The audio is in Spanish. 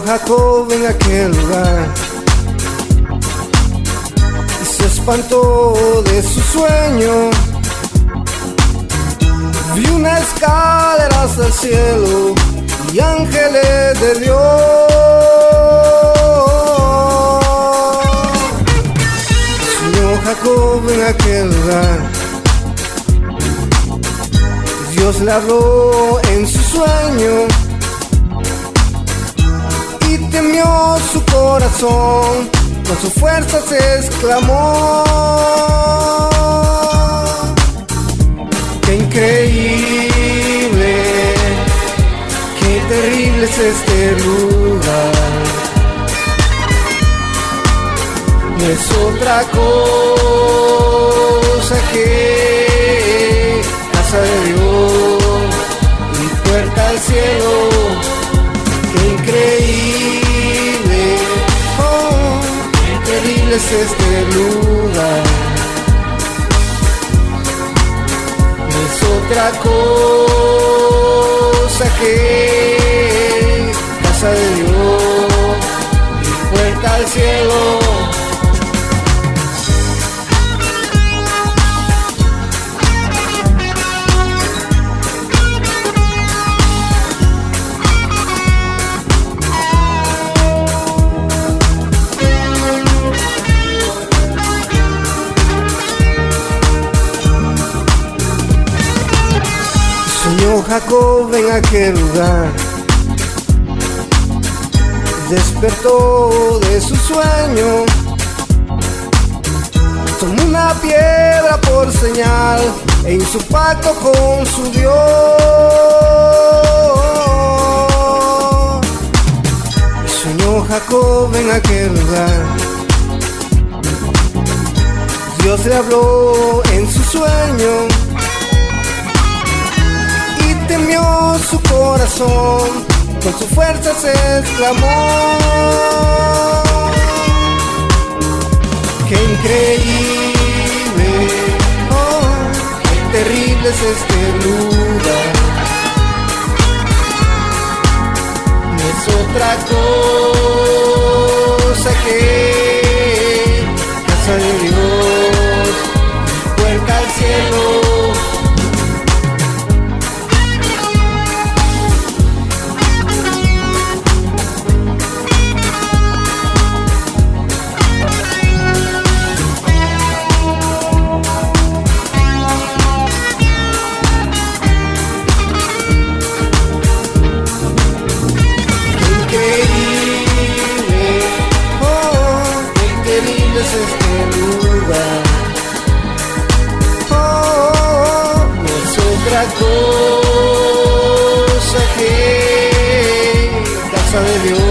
Jacob en aquel lugar y se espantó de su sueño. Vio una escalera hasta el cielo y ángeles de Dios. Soñó Jacob en aquel lugar. Dios le habló en su sueño y temió su corazón, con su fuerza se exclamó: ¡qué increíble! ¡Qué terrible es este lugar! No es otra cosa que casa de Dios y puerta al cielo. ¡Qué increíble! ¡Oh, qué terrible es este lugar! No es otra cosa que casa de Dios y puerta al cielo. Soñó Jacob en aquel lugar, despertó de su sueño, tomó una piedra por señal e hizo pacto con su Dios. Soñó Jacob en aquel lugar, Dios le habló en su sueño, temió su corazón, con su fuerza se exclamó: ¡qué increíble! ¡Oh, qué terrible es este lugar! No es otra cosa que casa de Dios, puerta al cielo. Es este lugar, oh, no es otra cosa que casa de Dios.